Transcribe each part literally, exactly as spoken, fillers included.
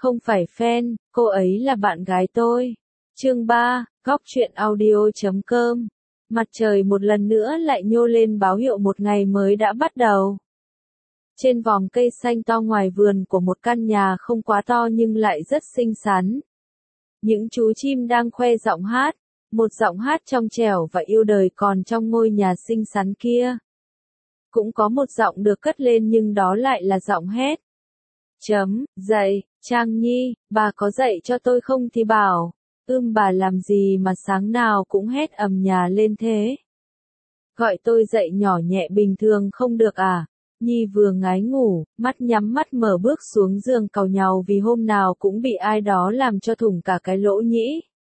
Không phải fan, cô ấy là bạn gái tôi. Chương ba, góc truyện audio chấm com. Mặt trời một lần nữa lại nhô lên báo hiệu một ngày mới đã bắt đầu. Trên vòm cây xanh to ngoài vườn của một căn nhà không quá to nhưng lại rất xinh xắn. Những chú chim đang khoe giọng hát, một giọng hát trong trẻo và yêu đời còn trong ngôi nhà xinh xắn kia. Cũng có một giọng được cất lên nhưng đó lại là giọng hét. Chấm, dậy, Trang Nhi, bà có dậy cho tôi không thì bảo. Ưm bà làm gì mà sáng nào cũng hét ầm nhà lên thế. Gọi tôi dậy nhỏ nhẹ bình thường không được à? Nhi vừa ngái ngủ, mắt nhắm mắt mở bước xuống giường càu nhàu vì hôm nào cũng bị ai đó làm cho thủng cả cái lỗ nhĩ.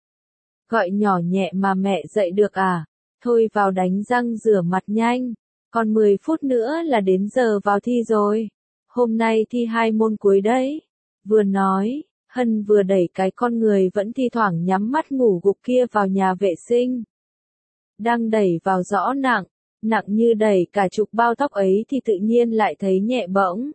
Gọi nhỏ nhẹ mà mẹ dậy được à? Thôi vào đánh răng rửa mặt nhanh. Còn mười phút nữa là đến giờ vào thi rồi. Hôm nay thi hai môn cuối đấy. Vừa nói, Hân vừa đẩy cái con người vẫn thi thoảng nhắm mắt ngủ gục kia vào nhà vệ sinh. Đang đẩy vào rõ nặng, nặng như đẩy cả chục bao tóc ấy thì tự nhiên lại thấy nhẹ bỗng.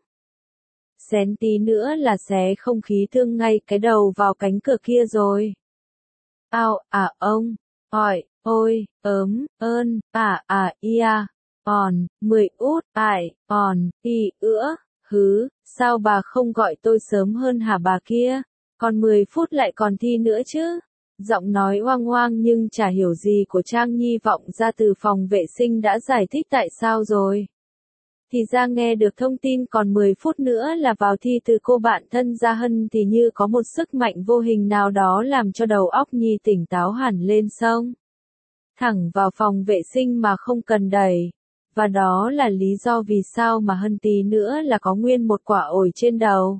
Xén tí nữa là xé không khí thương ngay cái đầu vào cánh cửa kia rồi. Ao, à ông, ỏi, ôi, ớm, ơn, à à ia, on, mười út, ải, on, y ữa, hứ, sao bà không gọi tôi sớm hơn hả bà kia, còn mười phút lại còn thi nữa chứ. Giọng nói oang oang nhưng chả hiểu gì của Trang Nhi vọng ra từ phòng vệ sinh đã giải thích tại sao rồi. Thì ra nghe được thông tin còn mười phút nữa là vào thi từ cô bạn thân Gia Hân thì như có một sức mạnh vô hình nào đó làm cho đầu óc Nhi tỉnh táo hẳn lên xông. Thẳng vào phòng vệ sinh mà không cần đẩy. Và đó là lý do vì sao mà Hân tí nữa là có nguyên một quả ổi trên đầu.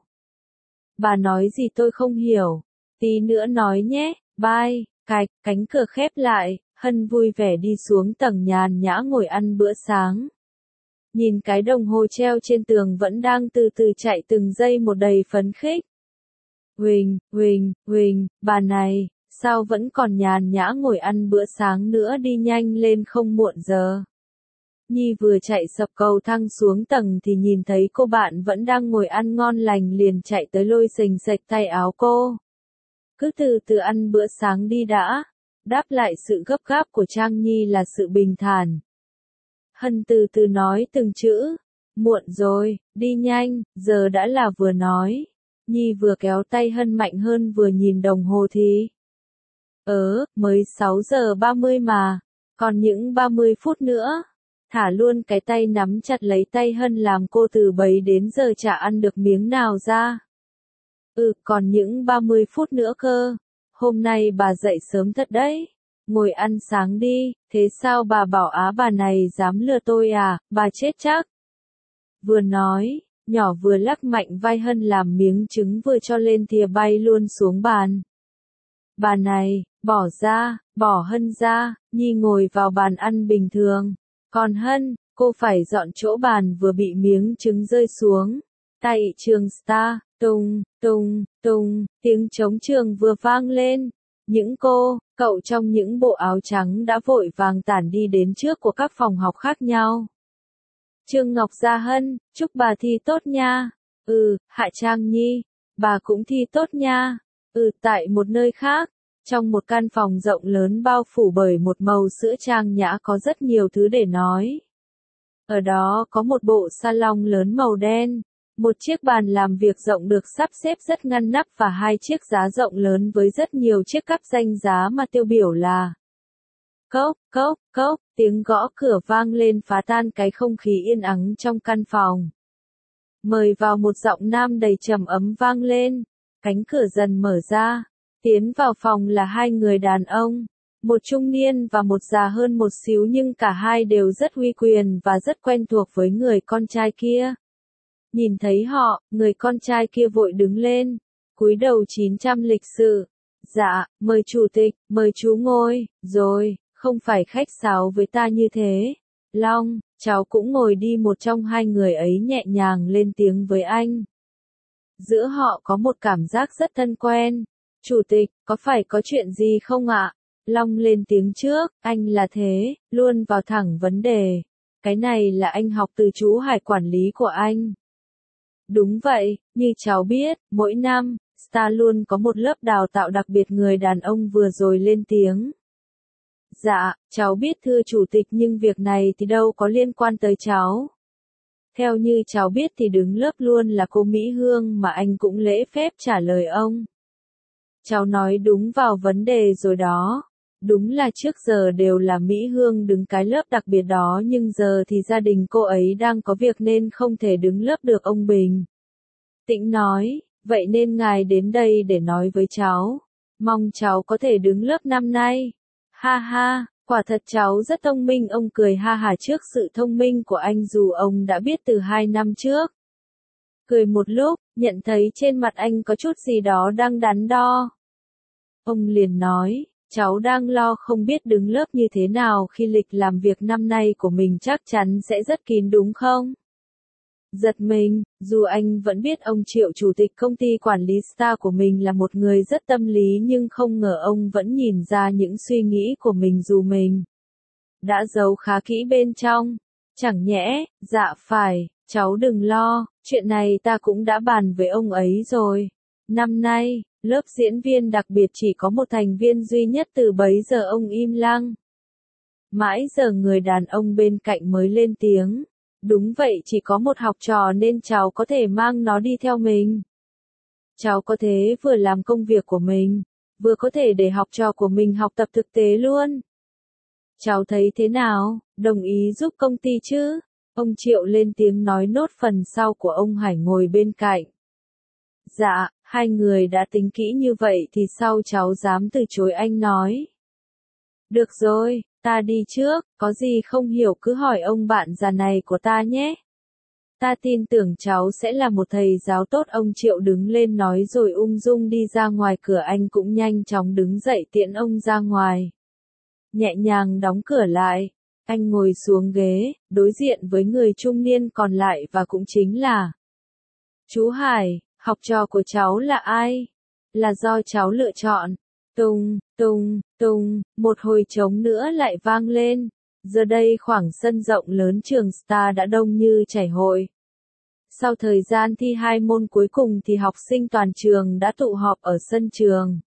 Bà nói gì tôi không hiểu. Tí nữa nói nhé, bye, cạch, cánh cửa khép lại, Hân vui vẻ đi xuống tầng nhàn nhã ngồi ăn bữa sáng. Nhìn cái đồng hồ treo trên tường vẫn đang từ từ chạy từng giây một đầy phấn khích. Huỳnh, Huỳnh, Huỳnh, bà này, sao vẫn còn nhàn nhã ngồi ăn bữa sáng nữa đi nhanh lên không muộn giờ. Nhi vừa chạy sập cầu thang xuống tầng thì nhìn thấy cô bạn vẫn đang ngồi ăn ngon lành liền chạy tới lôi xềnh xệch tay áo cô. Cứ từ từ ăn bữa sáng đi đã. Đáp lại sự gấp gáp của Trang Nhi là sự bình thản. Hân từ từ nói từng chữ. Muộn rồi, đi nhanh, giờ đã là vừa nói. Nhi vừa kéo tay Hân mạnh hơn vừa nhìn đồng hồ thì. Ớ, mới sáu giờ ba mươi mà. Còn những ba mươi phút nữa. Thả luôn cái tay nắm chặt lấy tay Hân làm cô từ bấy đến giờ chả ăn được miếng nào ra. Ừ, còn những ba mươi phút nữa cơ. Hôm nay bà dậy sớm thật đấy. Ngồi ăn sáng đi, thế sao bà bảo á bà này dám lừa tôi à, bà chết chắc. Vừa nói, nhỏ vừa lắc mạnh vai Hân làm miếng trứng vừa cho lên thìa bay luôn xuống bàn. Bà này, bỏ ra, bỏ Hân ra, Nhi ngồi vào bàn ăn bình thường. Còn Hân, cô phải dọn chỗ bàn vừa bị miếng trứng rơi xuống. Tại trường Star, tung, tung, tung, tiếng trống trường vừa vang lên. Những cô, cậu trong những bộ áo trắng đã vội vàng tản đi đến trước của các phòng học khác nhau. Trương Ngọc Gia Hân, chúc bà thi tốt nha. Ừ, Hạ Trang Nhi, bà cũng thi tốt nha. Ừ, tại một nơi khác. Trong một căn phòng rộng lớn bao phủ bởi một màu sữa trang nhã có rất nhiều thứ để nói. Ở đó có một bộ salon lớn màu đen, một chiếc bàn làm việc rộng được sắp xếp rất ngăn nắp và hai chiếc giá rộng lớn với rất nhiều chiếc cắp danh giá mà tiêu biểu là cốc, cốc, cốc, tiếng gõ cửa vang lên phá tan cái không khí yên ắng trong căn phòng. Mời vào một giọng nam đầy trầm ấm vang lên, cánh cửa dần mở ra. Tiến vào phòng là hai người đàn ông, một trung niên và một già hơn một xíu nhưng cả hai đều rất uy quyền và rất quen thuộc với người con trai kia. Nhìn thấy họ, người con trai kia vội đứng lên, cúi đầu chín trăm lịch sự. Dạ, mời chủ tịch, mời chú ngồi, rồi, không phải khách sáo với ta như thế. Long, cháu cũng ngồi đi một trong hai người ấy nhẹ nhàng lên tiếng với anh. Giữa họ có một cảm giác rất thân quen. Chủ tịch, có phải có chuyện gì không ạ? Long lên tiếng trước, anh là thế, luôn vào thẳng vấn đề. Cái này là anh học từ chú Hải quản lý của anh. Đúng vậy, như cháu biết, mỗi năm, Star luôn có một lớp đào tạo đặc biệt, người đàn ông vừa rồi lên tiếng. Dạ, cháu biết thưa chủ tịch, nhưng việc này thì đâu có liên quan tới cháu. Theo như cháu biết thì đứng lớp luôn là cô Mỹ Hương, mà anh cũng lễ phép trả lời ông. Cháu nói đúng vào vấn đề rồi đó. Đúng là trước giờ đều là Mỹ Hương đứng cái lớp đặc biệt đó, nhưng giờ thì gia đình cô ấy đang có việc nên không thể đứng lớp được, ông Bình Tĩnh nói. Vậy nên ngài đến đây để nói với cháu. Mong cháu có thể đứng lớp năm nay. Ha ha, quả thật cháu rất thông minh, ông cười ha hả trước sự thông minh của anh dù ông đã biết từ hai năm trước. Cười một lúc, nhận thấy trên mặt anh có chút gì đó đang đắn đo. Ông liền nói, cháu đang lo không biết đứng lớp như thế nào khi lịch làm việc năm nay của mình chắc chắn sẽ rất kín đúng không? Giật mình, dù anh vẫn biết ông Triệu chủ tịch công ty quản lý Star của mình là một người rất tâm lý, nhưng không ngờ ông vẫn nhìn ra những suy nghĩ của mình dù mình đã giấu khá kỹ bên trong. Chẳng nhẽ, dạ phải, cháu đừng lo, chuyện này ta cũng đã bàn với ông ấy rồi. Năm nay, lớp diễn viên đặc biệt chỉ có một thành viên duy nhất, từ bấy giờ ông im lặng. Mãi giờ người đàn ông bên cạnh mới lên tiếng. Đúng vậy, chỉ có một học trò nên cháu có thể mang nó đi theo mình. Cháu có thế vừa làm công việc của mình, vừa có thể để học trò của mình học tập thực tế luôn. Cháu thấy thế nào, đồng ý giúp công ty chứ? Ông Triệu lên tiếng nói nốt phần sau của ông Hải ngồi bên cạnh. Dạ, hai người đã tính kỹ như vậy thì sao cháu dám từ chối, anh nói. Được rồi, ta đi trước, có gì không hiểu cứ hỏi ông bạn già này của ta nhé. Ta tin tưởng cháu sẽ là một thầy giáo tốt, ông Triệu đứng lên nói rồi ung dung đi ra ngoài cửa, anh cũng nhanh chóng đứng dậy tiễn ông ra ngoài. Nhẹ nhàng đóng cửa lại, anh ngồi xuống ghế, đối diện với người trung niên còn lại và cũng chính là chú Hải, học trò của cháu là ai? Là do cháu lựa chọn. Tung, tung, tung, một hồi trống nữa lại vang lên. Giờ đây khoảng sân rộng lớn trường Star đã đông như chảy hội. Sau thời gian thi hai môn cuối cùng thì học sinh toàn trường đã tụ họp ở sân trường.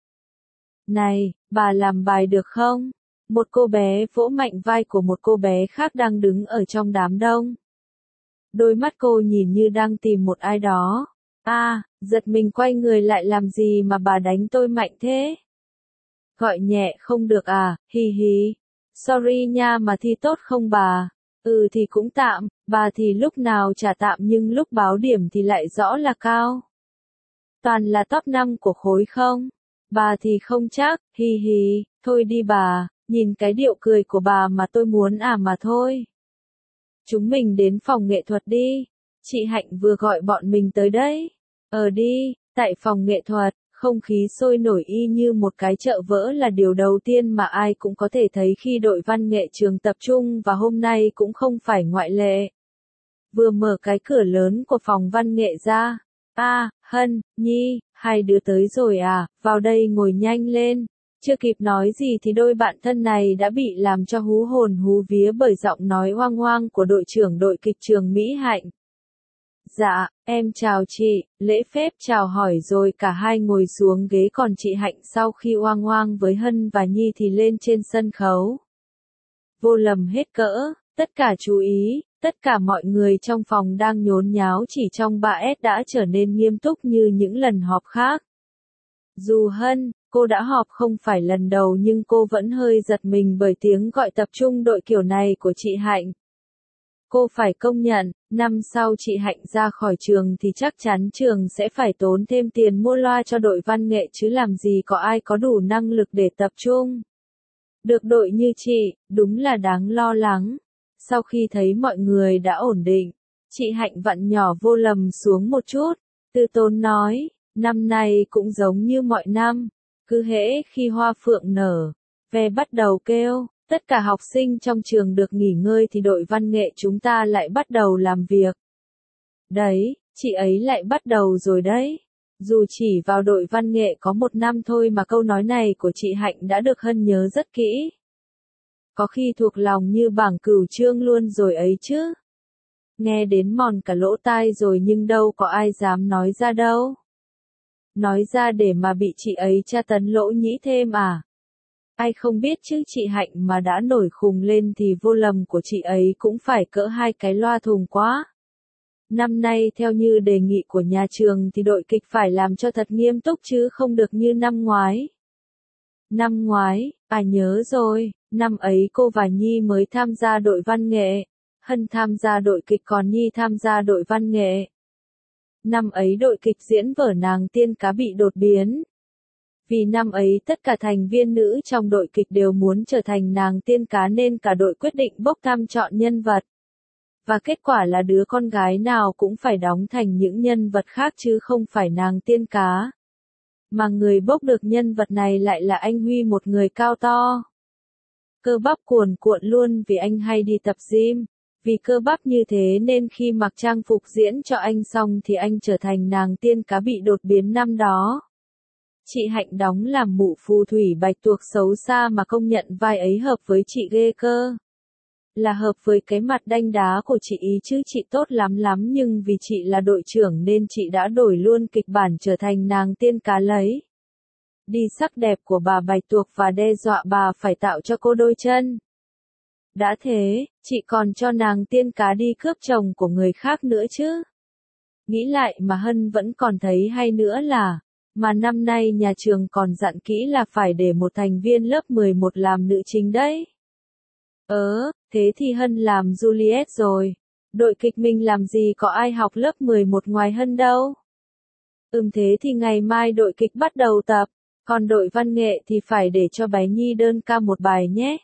Này, bà làm bài được không? Một cô bé vỗ mạnh vai của một cô bé khác đang đứng ở trong đám đông. Đôi mắt cô nhìn như đang tìm một ai đó. À, giật mình quay người lại, làm gì mà bà đánh tôi mạnh thế? Gọi nhẹ không được à, hi hi. Sorry nha, mà thi tốt không bà? Ừ thì cũng tạm, bà thì lúc nào chả tạm nhưng lúc báo điểm thì lại rõ là cao. Toàn là top năm của khối không? Bà thì không chắc, hi hi, thôi đi bà, nhìn cái điệu cười của bà mà tôi muốn à mà thôi. Chúng mình đến phòng nghệ thuật đi, chị Hạnh vừa gọi bọn mình tới đấy. Ờ đi, tại phòng nghệ thuật, không khí sôi nổi y như một cái chợ vỡ là điều đầu tiên mà ai cũng có thể thấy khi đội văn nghệ trường tập trung, và hôm nay cũng không phải ngoại lệ. Vừa mở cái cửa lớn của phòng văn nghệ ra. À, Hân, Nhi, hai đứa tới rồi à, vào đây ngồi nhanh lên. Chưa kịp nói gì thì đôi bạn thân này đã bị làm cho hú hồn hú vía bởi giọng nói oang oang của đội trưởng đội kịch trường Mỹ Hạnh. Dạ, em chào chị, lễ phép chào hỏi rồi cả hai ngồi xuống ghế, còn chị Hạnh sau khi oang oang với Hân và Nhi thì lên trên sân khấu. Vô lầm hết cỡ, tất cả chú ý, tất cả mọi người trong phòng đang nhốn nháo chỉ trong ba s đã trở nên nghiêm túc như những lần họp khác. Dù Hân, cô đã họp không phải lần đầu nhưng cô vẫn hơi giật mình bởi tiếng gọi tập trung đội kiểu này của chị Hạnh. Cô phải công nhận, năm sau chị Hạnh ra khỏi trường thì chắc chắn trường sẽ phải tốn thêm tiền mua loa cho đội văn nghệ chứ làm gì có ai có đủ năng lực để tập trung. Được đội như chị, đúng là đáng lo lắng. Sau khi thấy mọi người đã ổn định, chị Hạnh vặn nhỏ vô lầm xuống một chút, từ tốn nói, năm nay cũng giống như mọi năm, cứ hễ khi hoa phượng nở, ve bắt đầu kêu. Tất cả học sinh trong trường được nghỉ ngơi thì đội văn nghệ chúng ta lại bắt đầu làm việc. Đấy, chị ấy lại bắt đầu rồi đấy. Dù chỉ vào đội văn nghệ có một năm thôi mà câu nói này của chị Hạnh đã được Hân nhớ rất kỹ. Có khi thuộc lòng như bảng cửu chương luôn rồi ấy chứ. Nghe đến mòn cả lỗ tai rồi nhưng đâu có ai dám nói ra đâu. Nói ra để mà bị chị ấy tra tấn lỗ nhĩ thêm à? Ai không biết chứ chị Hạnh mà đã nổi khùng lên thì vô lầm của chị ấy cũng phải cỡ hai cái loa thùng quá. Năm nay theo như đề nghị của nhà trường thì đội kịch phải làm cho thật nghiêm túc chứ không được như năm ngoái. Năm ngoái, à nhớ rồi, năm ấy cô và Nhi mới tham gia đội văn nghệ, Hân tham gia đội kịch còn Nhi tham gia đội văn nghệ. Năm ấy đội kịch diễn vở Nàng Tiên Cá bị đột biến. Vì năm ấy tất cả thành viên nữ trong đội kịch đều muốn trở thành nàng tiên cá nên cả đội quyết định bốc thăm chọn nhân vật. Và kết quả là đứa con gái nào cũng phải đóng thành những nhân vật khác chứ không phải nàng tiên cá. Mà người bốc được nhân vật này lại là anh Huy, một người cao to. Cơ bắp cuồn cuộn luôn vì anh hay đi tập gym. Vì cơ bắp như thế nên khi mặc trang phục diễn cho anh xong thì anh trở thành nàng tiên cá bị đột biến năm đó. Chị Hạnh đóng làm mụ phù thủy bạch tuộc xấu xa mà công nhận vai ấy hợp với chị ghê cơ. Là hợp với cái mặt đanh đá của chị ý chứ chị tốt lắm lắm nhưng vì chị là đội trưởng nên chị đã đổi luôn kịch bản trở thành nàng tiên cá lấy đi sắc đẹp của bà bạch tuộc và đe dọa bà phải tạo cho cô đôi chân. Đã thế, chị còn cho nàng tiên cá đi cướp chồng của người khác nữa chứ. Nghĩ lại mà Hân vẫn còn thấy hay nữa là, mà năm nay nhà trường còn dặn kỹ là phải để một thành viên lớp mười một làm nữ chính đấy. Ớ, thế thì Hân làm Juliet rồi. Đội kịch mình làm gì có ai học lớp mười một ngoài Hân đâu. Ừm thế thì ngày mai đội kịch bắt đầu tập, còn đội văn nghệ thì phải để cho bé Nhi đơn ca một bài nhé.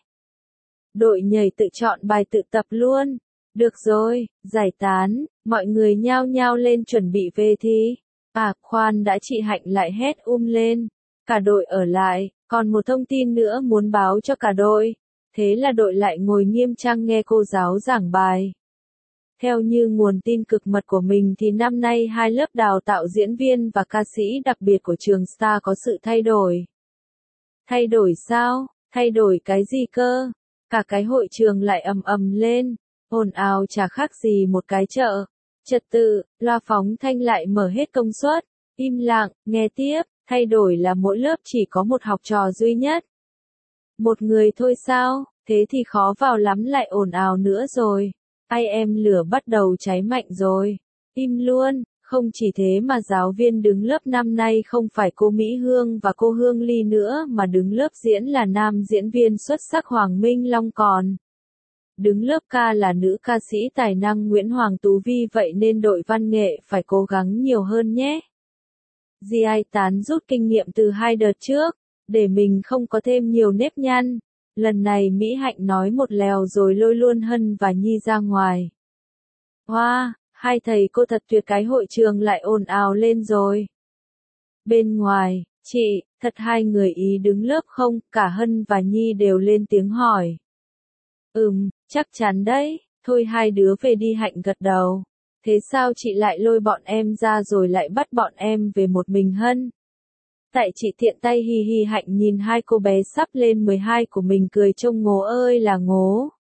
Đội nhảy tự chọn bài tự tập luôn. Được rồi, giải tán, mọi người nhao nhao lên chuẩn bị về thi. À, khoan đã, chị Hạnh lại hét um lên. Cả đội ở lại, còn một thông tin nữa muốn báo cho cả đội. Thế là đội lại ngồi nghiêm trang nghe cô giáo giảng bài. Theo như nguồn tin cực mật của mình thì năm nay hai lớp đào tạo diễn viên và ca sĩ đặc biệt của trường Star có sự thay đổi. Thay đổi sao? Thay đổi cái gì cơ? Cả cái hội trường lại ầm ầm lên, ồn ào chả khác gì một cái chợ. Trật tự, loa phóng thanh lại mở hết công suất, im lặng, nghe tiếp, thay đổi là mỗi lớp chỉ có một học trò duy nhất. Một người thôi sao, thế thì khó vào lắm, lại ồn ào nữa rồi. Ai em lửa bắt đầu cháy mạnh rồi. Im luôn, không chỉ thế mà giáo viên đứng lớp năm nay không phải cô Mỹ Hương và cô Hương Ly nữa mà đứng lớp diễn là nam diễn viên xuất sắc Hoàng Minh Long còn. Đứng lớp ca là nữ ca sĩ tài năng Nguyễn Hoàng Tú Vi, vậy nên đội văn nghệ phải cố gắng nhiều hơn nhé. gi ai tán rút kinh nghiệm từ hai đợt trước, để mình không có thêm nhiều nếp nhăn. Lần này Mỹ Hạnh nói một lèo rồi lôi luôn Hân và Nhi ra ngoài. Hoa, wow, hai thầy cô thật tuyệt, cái hội trường lại ồn ào lên rồi. Bên ngoài, chị, thật hai người ý đứng lớp không? Cả Hân và Nhi đều lên tiếng hỏi. Ừm, chắc chắn đấy, thôi hai đứa về đi. Hạnh gật đầu. Thế sao chị lại lôi bọn em ra rồi lại bắt bọn em về một mình Hân? Tại chị tiện tay. Hi hi. Hạnh nhìn hai cô bé sắp lên mười hai của mình cười trông ngố ơi là ngố.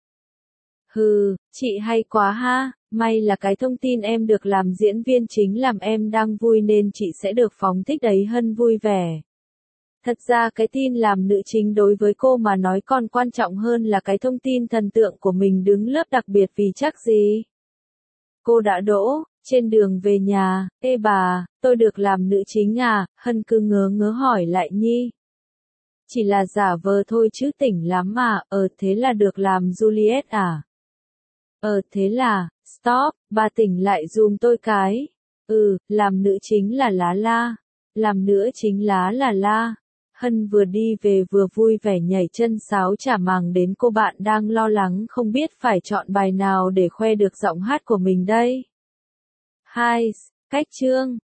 Hừ, chị hay quá ha, may là cái thông tin em được làm diễn viên chính làm em đang vui nên chị sẽ được phóng thích đấy. Hân vui vẻ. Thật ra cái tin làm nữ chính đối với cô mà nói còn quan trọng hơn là cái thông tin thần tượng của mình đứng lớp đặc biệt, vì chắc gì cô đã đỗ. Trên đường về nhà, ê bà, tôi được làm nữ chính à? Hân cứ ngớ ngớ hỏi lại Nhi. Chỉ là giả vờ thôi chứ tỉnh lắm à? Ờ thế là được làm Juliet à? Ờ thế là, stop, bà tỉnh lại dùm tôi cái. Ừ, làm nữ chính là Lá La. Làm nữ chính Lá là La. Hân vừa đi về vừa vui vẻ nhảy chân sáo chả màng đến cô bạn đang lo lắng không biết phải chọn bài nào để khoe được giọng hát của mình đây. Hai, cách chương.